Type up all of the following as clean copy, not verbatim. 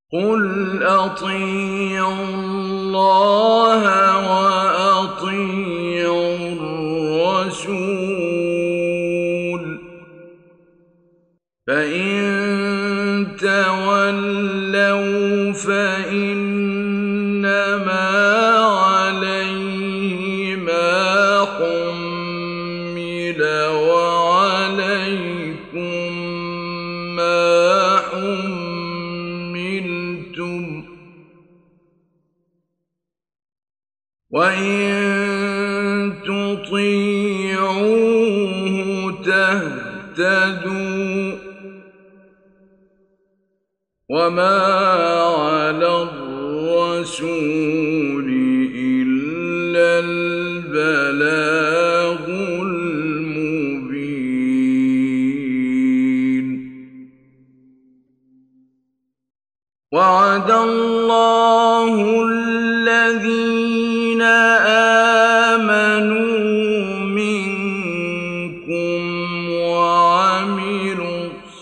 قُلْ أَطِيعُوا اللَّهَ وَأَطِيعُوا الرَّسُولَ ۖ فَإِن تَوَلَّوْا فَإِنَّمَا عَلَيْهِ مَا حُمِّلَ وَعَلَيْكُم مَّا حُمِّلْتُمْ ۖ وَإِن تُطِيعُوهُ تَهْتَدُوا ۚ وَمَا عَلَى الرَّسُولِ إِلَّا الْبَلَاغُ الْمُبِينُ. وَعَدَ اللَّهُ الَّذِينَ آمَنُوا مِنكُمْ وَعَمِلُوا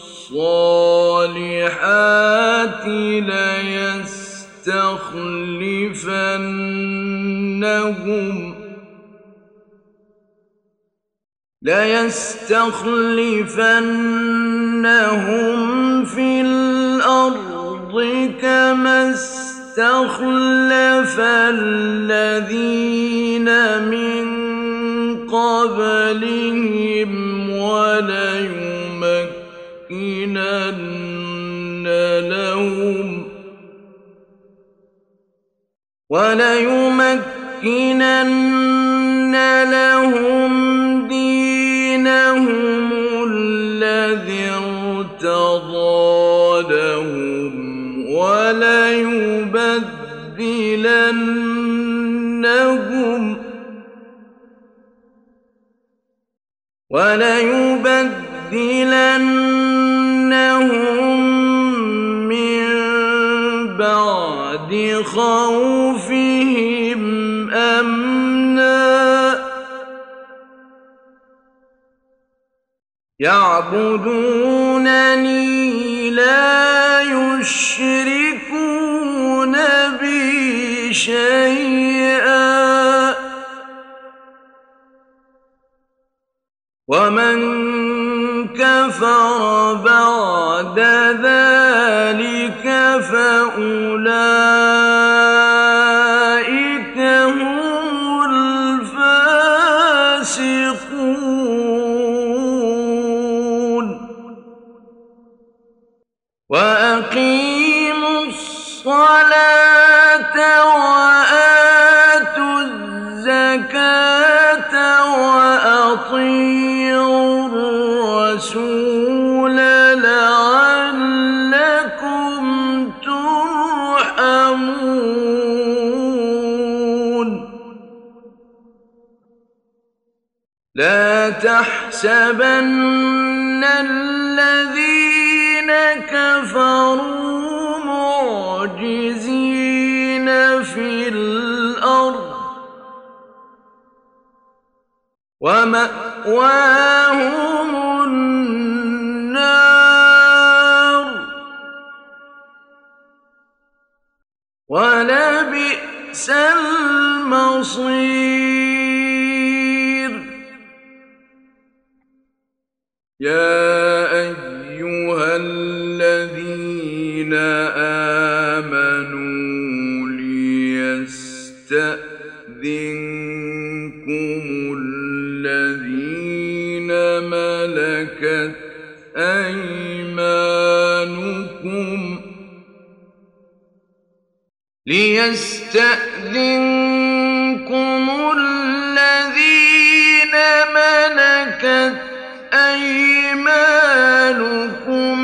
الصَّالِحَاتِ لَيَسْتَخْلِفَنَّهُمْ فِي الْأَرْضِ كَمَا اسْتَخْلَفَ الَّذِينَ مِن قَبْلِهِمْ وَلَيُمَكِّنَنَّ لَهُمْ دِينَهُمُ الَّذِي ارْتَضَىٰ لَهُمْ وَلَيُبَدِّلَنَّهُم مِّن بَعْدِ خَوْفِهِمْ أَمْنًا ۚ يَعْبُدُونَنِي لَا يُشْرِكُونَ بِي شَيْئًا ۚ وَمَن كَفَرَ بَعْدَ ذَٰلِكَ فَأُولَٰئِكَ هُمُ الْفَاسِقُونَ. وَأَقِيمُوا الصَّلَاةَ وَآتُوا الزَّكَاةَ وَأَطِيعُوا الرَّسُولَ لَعَلَّكُمْ تُرْحَمُونَ. لَا تَحْسَبَنَّ الَّذِينَ كَفَرُوا مُعْجِزِينَ فِي الْأَرْضِ ۚ وَمَأْوَاهُمُ النَّارُ ۖ وَلَبِئْسَ الْمَصِيرُ. يَا أَيُّهَا الَّذِينَ آمَنُوا لِيَسْتَأْذِنكُمُ الَّذِينَ مَلَكَتْ أَيْمَانُكُمْ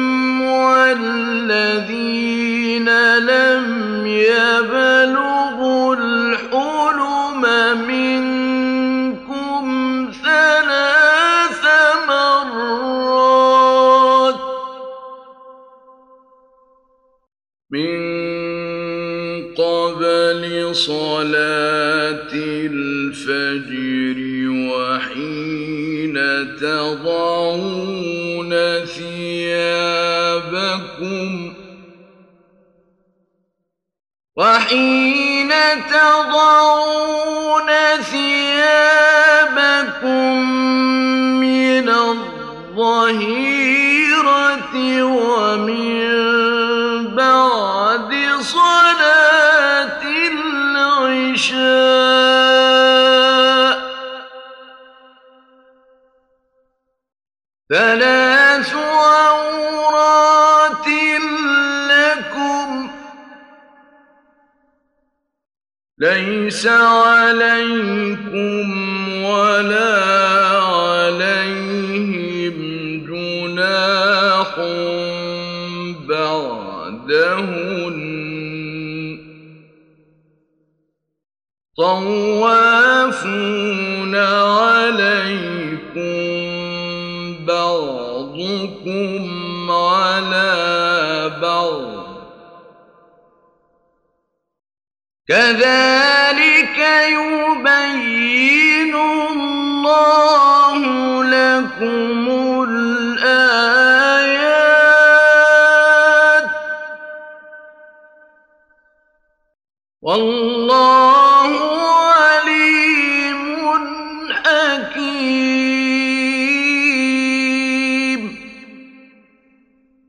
وَالَّذِينَ لَمْ يَبْلُغُوا الْحُلُمَ مِنكُمْ ثَلَاثَ مَرَّاتٍ مِّن قَبْلِ صَلَاةِ الْفَجْرِ وَحِينَ تَضَعُونَ ثِيَابَكُمْ وحين تضعون ثيابكم من الظهيرة ومن بعد صلاة العشاء ثلاث عورات لكم ليس عليكم ولا عليهم جناح بعدهن طوافون عليكم بعضكم على بعض كذلك يبين الله لكم الآيات والله